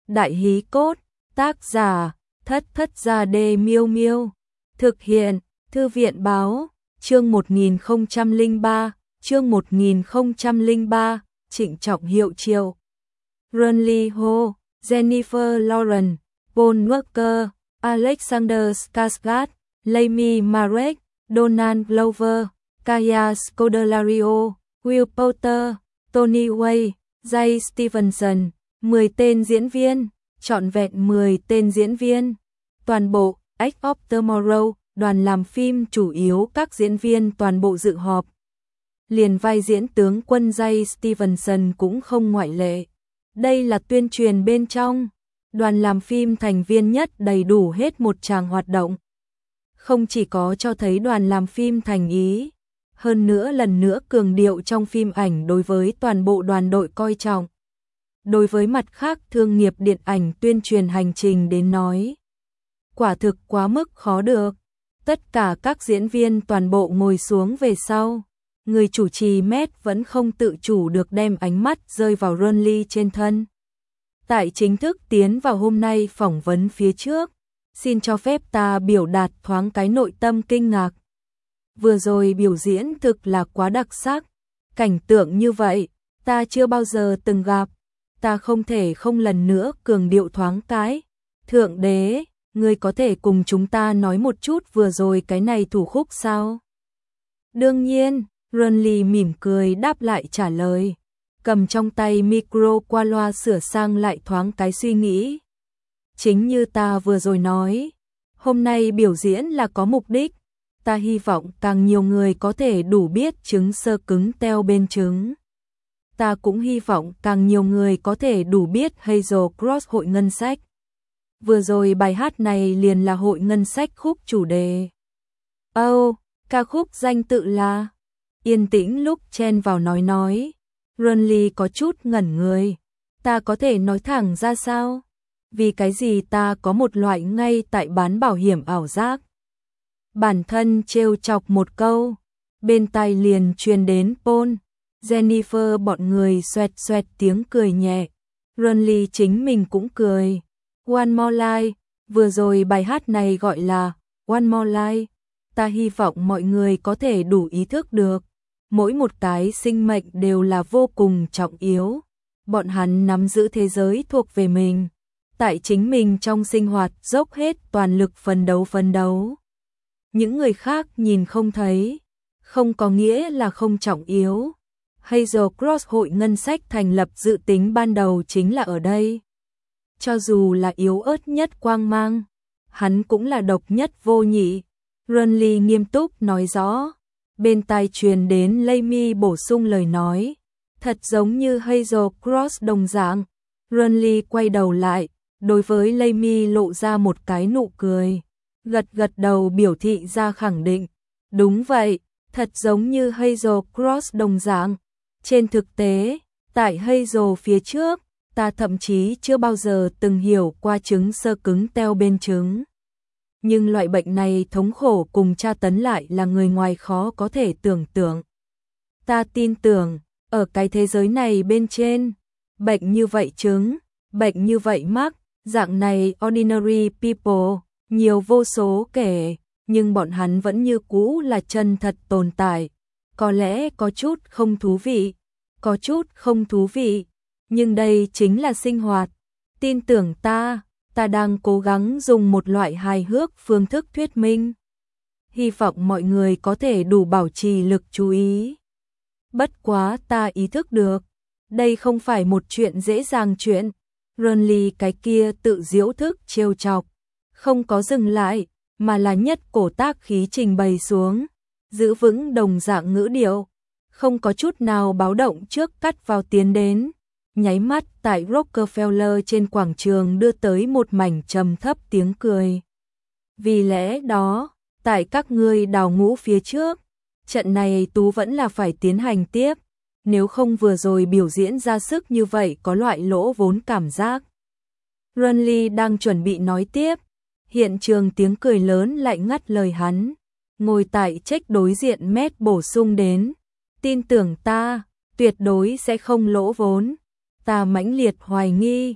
Đại hí cốt, tác giả, Thất Thất Gia Đê Miêu Miêu. Thực hiện, Thư viện báo, chương 1003, Trịnh Trọng hiệu triệu. Lee Ho, Jennifer Lawrence, Paul Walker, Alexander Skarsgård, Amy Marek, Donald Glover, Kaya Scodelario, Will Poulter, Tony Way, Jay Stevenson, 10 tên diễn viên, trọn vẹn 10 tên diễn viên. Toàn bộ Edge of Tomorrow, đoàn làm phim chủ yếu các diễn viên toàn bộ dự họp. Liền vai diễn tướng quân Jay Stevenson cũng không ngoại lệ. Đây là tuyên truyền bên trong. Đoàn làm phim thành viên nhất đầy đủ hết một tràng hoạt động. Không chỉ có cho thấy đoàn làm phim thành ý, hơn nữa lần nữa cường điệu trong phim ảnh đối với toàn bộ đoàn đội coi trọng. Đối với mặt khác thương nghiệp điện ảnh tuyên truyền hành trình đến nói, quả thực quá mức khó được. Tất cả các diễn viên toàn bộ ngồi xuống về sau. Người chủ trì Matt vẫn không tự chủ được đem ánh mắt rơi vào Lee trên thân. Tại chính thức tiến vào hôm nay phỏng vấn phía trước, xin cho phép ta biểu đạt thoáng cái nội tâm kinh ngạc. Vừa rồi biểu diễn thực là quá đặc sắc, cảnh tượng như vậy, ta chưa bao giờ từng gặp, ta không thể không lần nữa cường điệu thoáng cái. Thượng đế, ngươi có thể cùng chúng ta nói một chút vừa rồi cái này thủ khúc sao? Đương nhiên, Lee mỉm cười đáp lại trả lời, cầm trong tay micro qua loa sửa sang lại thoáng cái suy nghĩ. Chính như ta vừa rồi nói, hôm nay biểu diễn là có mục đích, ta hy vọng càng nhiều người có thể đủ biết trứng sơ cứng teo bên trứng. Ta cũng hy vọng càng nhiều người có thể đủ biết Hazel Cross hội ngân sách. Vừa rồi bài hát này liền là hội ngân sách khúc chủ đề. Ca khúc danh tự là. Yên tĩnh lúc chen vào nói. Lee có chút ngẩn người. Ta có thể nói thẳng ra sao? Vì cái gì ta có một loại ngay tại bán bảo hiểm ảo giác. Bản thân trêu chọc một câu, bên tai liền truyền đến Paul, Jennifer bọn người xoẹt xoẹt tiếng cười nhẹ. Lee chính mình cũng cười. One More Life, vừa rồi bài hát này gọi là One More Life. Ta hy vọng mọi người có thể đủ ý thức được, mỗi một cái sinh mệnh đều là vô cùng trọng yếu. Bọn hắn nắm giữ thế giới thuộc về mình, tại chính mình trong sinh hoạt dốc hết toàn lực phấn đấu. Những người khác nhìn không thấy, không có nghĩa là không trọng yếu. Hazel Cross hội ngân sách thành lập dự tính ban đầu chính là ở đây. Cho dù là yếu ớt nhất quang mang, hắn cũng là độc nhất vô nhị. Lee nghiêm túc nói rõ. Bên tai truyền đến Amy bổ sung lời nói, thật giống như Hazel Cross đồng dạng. Lee quay đầu lại, đối với Amy lộ ra một cái nụ cười, gật đầu biểu thị ra khẳng định. Đúng vậy, thật giống như Hazel Cross đồng dạng. Trên thực tế, tại Hazel phía trước, ta thậm chí chưa bao giờ từng hiểu qua trứng sơ cứng teo bên trứng. Nhưng loại bệnh này thống khổ cùng tra tấn lại là người ngoài khó có thể tưởng tượng. Ta tin tưởng, ở cái thế giới này bên trên, bệnh như vậy trứng, bệnh như vậy mắc, dạng này ordinary people, nhiều vô số kể, nhưng bọn hắn vẫn như cũ là chân thật tồn tại. Có lẽ có chút không thú vị, nhưng đây chính là sinh hoạt. Tin tưởng ta đang cố gắng dùng một loại hài hước phương thức thuyết minh. Hy vọng mọi người có thể đủ bảo trì lực chú ý. Bất quá ta ý thức được, đây không phải một chuyện dễ dàng chuyện. Lee cái kia tự giễu thức trêu chọc, không có dừng lại, mà là nhất cổ tác khí trình bày xuống, giữ vững đồng dạng ngữ điệu, không có chút nào báo động trước cắt vào tiến đến. Nháy mắt tại Rockefeller trên quảng trường đưa tới một mảnh trầm thấp tiếng cười. Vì lẽ đó, tại các ngươi đào ngũ phía trước, trận này tú vẫn là phải tiến hành tiếp, nếu không vừa rồi biểu diễn ra sức như vậy có loại lỗ vốn cảm giác. Lee đang chuẩn bị nói tiếp, hiện trường tiếng cười lớn lại ngắt lời hắn. Ngồi tại check đối diện Matt bổ sung đến, tin tưởng ta, tuyệt đối sẽ không lỗ vốn. Ta mãnh liệt hoài nghi,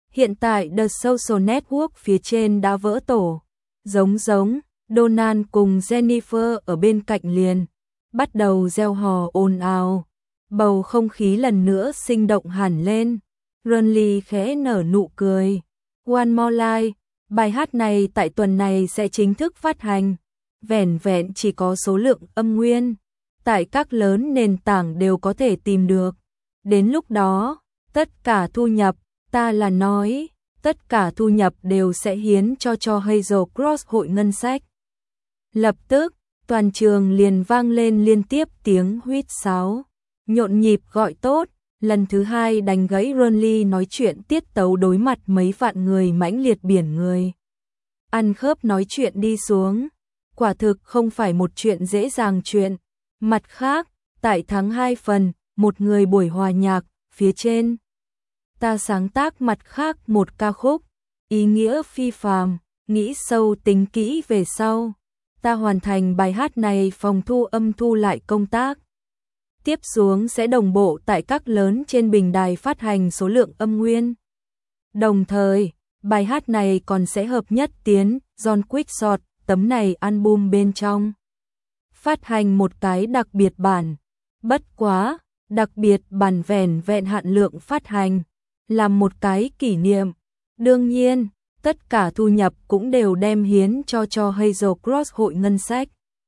Hiện tại The Social Network phía trên đã vỡ tổ. Giống Donald cùng Jennifer ở bên cạnh liền bắt đầu reo hò ồn ào. Bầu không khí lần nữa sinh động hẳn lên. Renly khẽ nở nụ cười. One More Life, bài hát này tại tuần này sẽ chính thức phát hành. Vẻn vẹn chỉ có số lượng âm nguyên. Tại các lớn nền tảng đều có thể tìm được. Đến lúc đó, tất cả thu nhập, ta là nói, tất cả thu nhập đều sẽ hiến cho Hazel Cross hội ngân sách. Lập tức, toàn trường liền vang lên liên tiếp tiếng huýt sáo. Nhộn nhịp gọi tốt, lần thứ hai đánh gãy Renly nói chuyện tiết tấu đối mặt mấy vạn người mãnh liệt biển người. Ăn khớp nói chuyện đi xuống, quả thực không phải một chuyện dễ dàng chuyện. Mặt khác, tại tháng 2 phần, một người buổi hòa nhạc, phía trên. Ta sáng tác mặt khác một ca khúc, ý nghĩa phi phàm, nghĩ sâu tính kỹ về sau. Ta hoàn thành bài hát này phòng thu âm thu lại công tác. Tiếp xuống sẽ đồng bộ tại các lớn trên bình đài phát hành số lượng âm nguyên. Đồng thời, bài hát này còn sẽ hợp nhất tiến John Quickshot tấm này album bên trong. Phát hành một cái đặc biệt bản. Bất quá, đặc biệt bản vẻn vẹn hạn lượng phát hành, làm một cái kỷ niệm. Đương nhiên, tất cả thu nhập cũng đều đem hiến cho Hazel Cross hội ngân sách.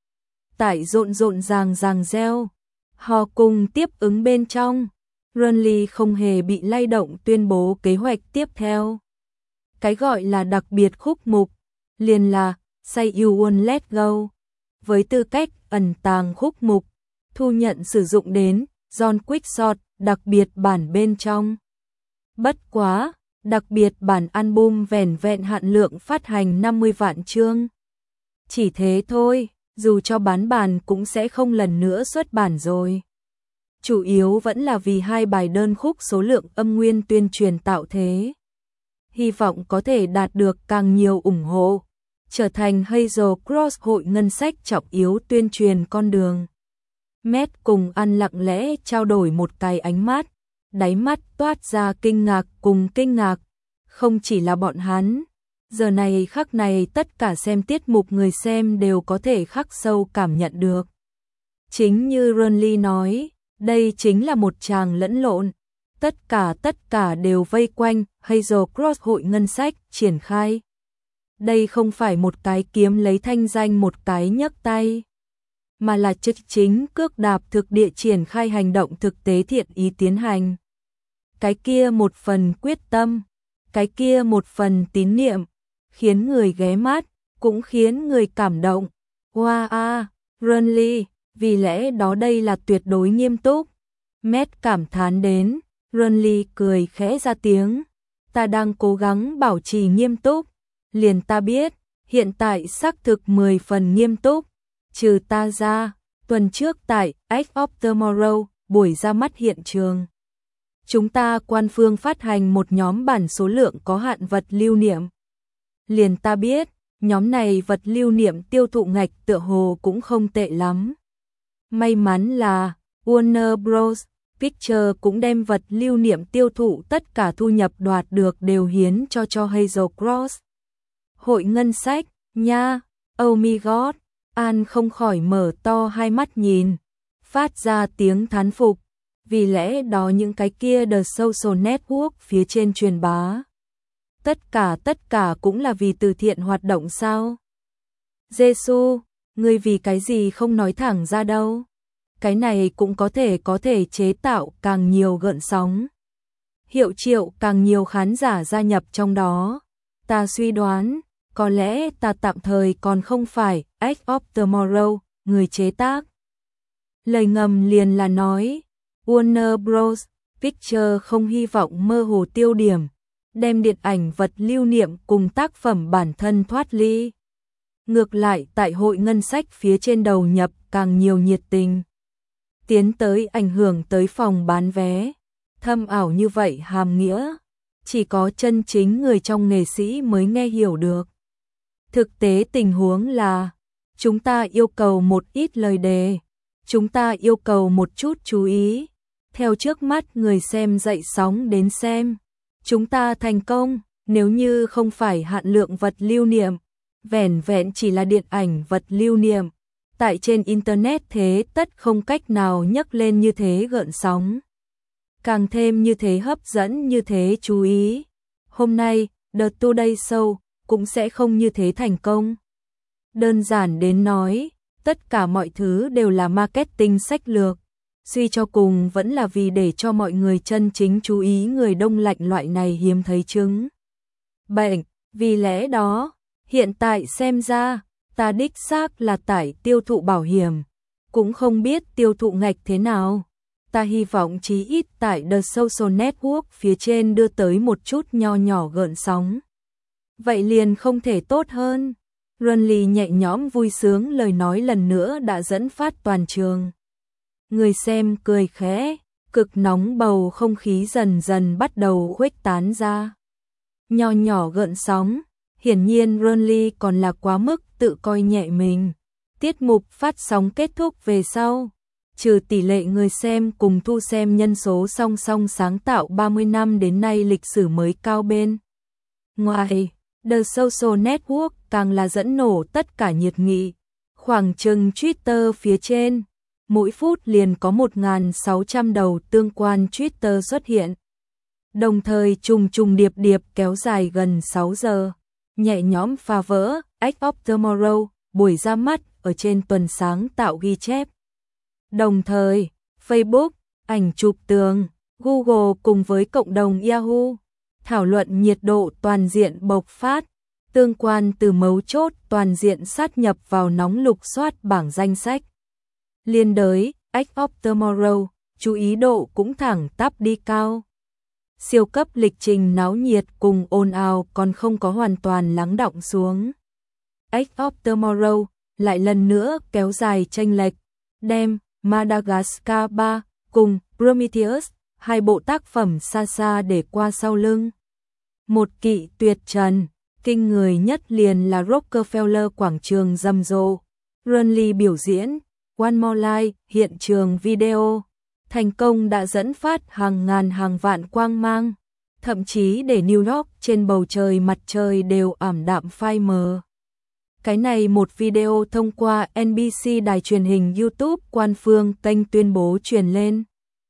Tại rộn ràng reo, họ cùng tiếp ứng bên trong. Renly không hề bị lay động tuyên bố kế hoạch tiếp theo. Cái gọi là đặc biệt khúc mục, liền là Say You Won't Let Go. Với tư cách ẩn tàng khúc mục, thu nhận sử dụng đến John Quickshot đặc biệt bản bên trong. Bất quá, đặc biệt bản album vẻn vẹn hạn lượng phát hành 50 vạn chương. Chỉ thế thôi, dù cho bán bản cũng sẽ không lần nữa xuất bản rồi. Chủ yếu vẫn là vì hai bài đơn khúc số lượng âm nguyên tuyên truyền tạo thế. Hy vọng có thể đạt được càng nhiều ủng hộ, trở thành Hazel Cross hội ngân sách trọng yếu tuyên truyền con đường. Matt cùng An lặng lẽ trao đổi một cái ánh mắt, đáy mắt toát ra kinh ngạc cùng kinh ngạc. Không chỉ là bọn hắn, giờ này khắc này tất cả xem tiết mục người xem đều có thể khắc sâu cảm nhận được. Chính như Renly nói, đây chính là một tràng lẫn lộn. Tất cả đều vây quanh Hazel Cross hội ngân sách triển khai. Đây không phải một cái kiếm lấy thanh danh một cái nhấc tay, mà là chức chính cước đạp thực địa triển khai hành động thực tế thiện ý tiến hành. Cái kia một phần quyết tâm, cái kia một phần tín niệm, khiến người ghé mắt, cũng khiến người cảm động. Wow, Renly, vì lẽ đó đây là tuyệt đối nghiêm túc. Matt cảm thán đến, Renly cười khẽ ra tiếng. Ta đang cố gắng bảo trì nghiêm túc. Liền ta biết, hiện tại xác thực 10 phần nghiêm túc. Trừ ta ra, tuần trước tại Edge of Tomorrow, buổi ra mắt hiện trường. Chúng ta quan phương phát hành một nhóm bản số lượng có hạn vật lưu niệm. Liền ta biết, nhóm này vật lưu niệm tiêu thụ ngạch tựa hồ cũng không tệ lắm. May mắn là Warner Bros. Pictures cũng đem vật lưu niệm tiêu thụ tất cả thu nhập đoạt được đều hiến cho Hazel Cross. Hội ngân sách, nha, oh my god, An không khỏi mở to hai mắt nhìn, phát ra tiếng thán phục, vì lẽ đó những cái kia The Social Network phía trên truyền bá. Tất cả cũng là vì từ thiện hoạt động sao? Giê-xu, ngươi vì cái gì không nói thẳng ra đâu? Cái này cũng có thể chế tạo càng nhiều gợn sóng. Hiệu triệu càng nhiều khán giả gia nhập trong đó. Ta suy đoán, có lẽ ta tạm thời còn không phải Edge of Tomorrow, người chế tác. Lời ngầm liền là nói, Warner Bros. Pictures không hy vọng mơ hồ tiêu điểm, đem điện ảnh vật lưu niệm cùng tác phẩm bản thân thoát ly. Ngược lại tại hội ngân sách phía trên đầu nhập càng nhiều nhiệt tình. Tiến tới ảnh hưởng tới phòng bán vé. Thâm ảo như vậy hàm nghĩa, chỉ có chân chính người trong nghệ sĩ mới nghe hiểu được. Thực tế tình huống là, chúng ta yêu cầu một ít lời đề, chúng ta yêu cầu một chút chú ý, theo trước mắt người xem dậy sóng đến xem, Chúng ta thành công, nếu như không phải hạn lượng vật lưu niệm, vẻn vẹn chỉ là điện ảnh vật lưu niệm, tại trên Internet thế tất không cách nào nhấc lên như thế gợn sóng. Càng thêm như thế hấp dẫn, như thế chú ý. Hôm nay, The Today Show cũng sẽ không như thế thành công. Đơn giản đến nói, tất cả mọi thứ đều là marketing sách lược. Suy cho cùng vẫn là vì để cho mọi người chân chính chú ý người đông lạnh loại này hiếm thấy chứng bệnh. Vì lẽ đó, hiện tại xem ra, ta đích xác là tải tiêu thụ bảo hiểm, cũng không biết tiêu thụ ngạch thế nào. Ta hy vọng chí ít tại The Social Network phía trên đưa tới một chút nho nhỏ gợn sóng. Vậy liền không thể tốt hơn. Runly nhẹ nhõm vui sướng lời nói lần nữa đã dẫn phát toàn trường. Người xem cười khẽ, cực nóng bầu không khí dần dần bắt đầu khuếch tán ra. Nho nhỏ gợn sóng, hiển nhiên Runly còn là quá mức tự coi nhẹ mình. Tiết mục phát sóng kết thúc về sau, trừ tỷ lệ người xem cùng thu xem nhân số song song sáng tạo 30 năm đến nay lịch sử mới cao bên ngoài, The Social Network càng là dẫn nổ tất cả nhiệt nghị. Khoảng chừng Twitter phía trên, mỗi phút liền có 1.600 đầu tương quan Twitter xuất hiện. Đồng thời trùng trùng điệp điệp kéo dài gần 6 giờ, nhẹ nhõm phá vỡ Edge of Tomorrow, buổi ra mắt ở trên tuần sáng tạo ghi chép. Đồng thời, Facebook, ảnh chụp tường, Google cùng với cộng đồng Yahoo, thảo luận nhiệt độ toàn diện bộc phát, tương quan từ mấu chốt toàn diện sát nhập vào nóng lục soát bảng danh sách. Liên đới, Edge of Tomorrow, chú ý độ cũng thẳng tắp đi cao. Siêu cấp lịch trình náo nhiệt cùng ồn ào còn không có hoàn toàn lắng đọng xuống. Edge of Tomorrow lại lần nữa kéo dài chênh lệch, đem Madagascar 3 cùng Prometheus, hai bộ tác phẩm xa xa để qua sau lưng. Một kỵ tuyệt trần, kinh người nhất liền là Rockefeller quảng trường rầm rộ. Runly biểu diễn, One More Life, hiện trường video, thành công đã dẫn phát hàng ngàn hàng vạn quang mang, thậm chí để New York trên bầu trời mặt trời đều ảm đạm phai mờ. Cái này một video thông qua NBC đài truyền hình YouTube quan phương kênh tuyên bố truyền lên.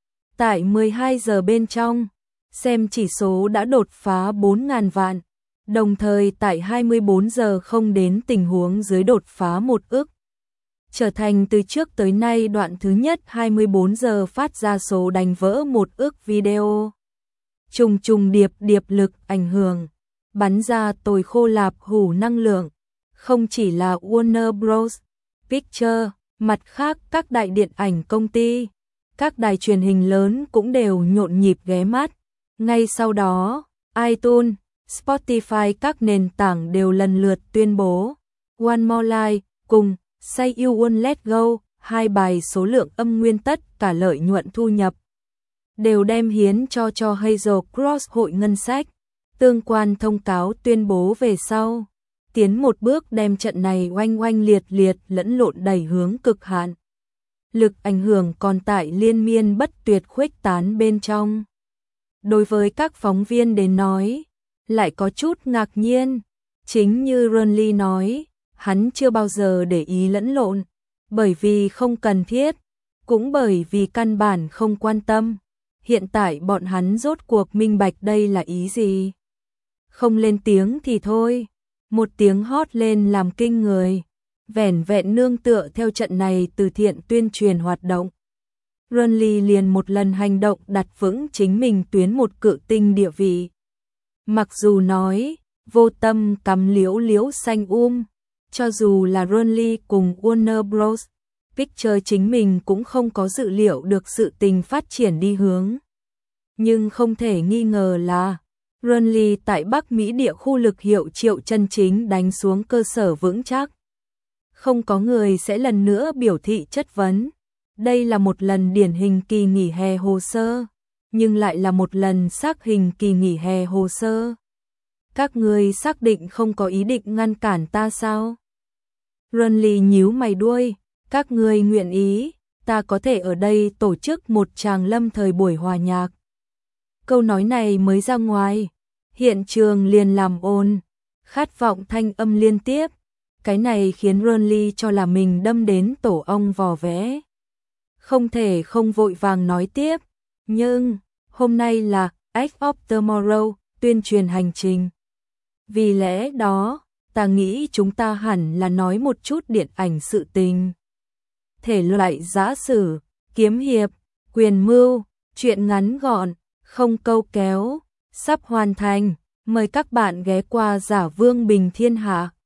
Tại 12 giờ bên trong, xem chỉ số đã đột phá 4.000 vạn, đồng thời tại 24 giờ không đến tình huống dưới đột phá 1 ức. Trở thành từ trước tới nay đoạn thứ nhất 24 giờ phát ra số đánh vỡ 1 ức video. Trùng trùng điệp điệp lực ảnh hưởng, bắn ra tồi khô lạp hủ năng lượng. Không chỉ là Warner Bros. Pictures, mặt khác các đại điện ảnh công ty, các đài truyền hình lớn cũng đều nhộn nhịp ghé mắt. Ngay sau đó, iTunes, Spotify các nền tảng đều lần lượt tuyên bố One More Life cùng Say You Won't Let Go, hai bài số lượng âm nguyên tất cả lợi nhuận thu nhập đều đem hiến cho Hazel Cross hội ngân sách. Tương quan thông cáo tuyên bố về sau, tiến một bước đem trận này oanh oanh liệt liệt lẫn lộn đẩy hướng cực hạn. Lực ảnh hưởng còn tại liên miên bất tuyệt khuếch tán bên trong. Đối với các phóng viên đến nói, lại có chút ngạc nhiên. Chính như Runly nói, hắn chưa bao giờ để ý lẫn lộn, bởi vì không cần thiết, cũng bởi vì căn bản không quan tâm. Hiện tại bọn hắn rốt cuộc minh bạch đây là ý gì. Không lên tiếng thì thôi, một tiếng hót lên làm kinh người, vẻn vẹn nương tựa theo trận này từ thiện tuyên truyền hoạt động. Runly liền một lần hành động đặt vững chính mình tuyến một cự tinh địa vị. Mặc dù nói, vô tâm cắm liễu liễu xanh cho dù là Runly cùng Warner Bros. Pictures chính mình cũng không có dự liệu được sự tình phát triển đi hướng. Nhưng không thể nghi ngờ là Runly tại Bắc Mỹ địa khu lực hiệu triệu chân chính đánh xuống cơ sở vững chắc. Không có người sẽ lần nữa biểu thị chất vấn. Đây là một lần điển hình kỳ nghỉ hè hồ sơ, nhưng lại là một lần xác hình kỳ nghỉ hè hồ sơ. Các người xác định không có ý định ngăn cản ta sao? Runly nhíu mày đuôi, các người nguyện ý, ta có thể ở đây tổ chức một tràng lâm thời buổi hòa nhạc. Câu nói này mới ra ngoài, hiện trường liền làm ồn, khát vọng thanh âm liên tiếp. Cái này khiến Burnley cho là mình đâm đến tổ ong vò vẽ. Không thể không vội vàng nói tiếp, nhưng hôm nay là Act of Tomorrow, tuyên truyền hành trình. Vì lẽ đó, ta nghĩ chúng ta hẳn là nói một chút điện ảnh sự tình. Thể loại giã sử, kiếm hiệp, quyền mưu, truyện ngắn gọn, không câu kéo, sắp hoàn thành. Mời các bạn ghé qua Giả Vương Bình Thiên Hạ.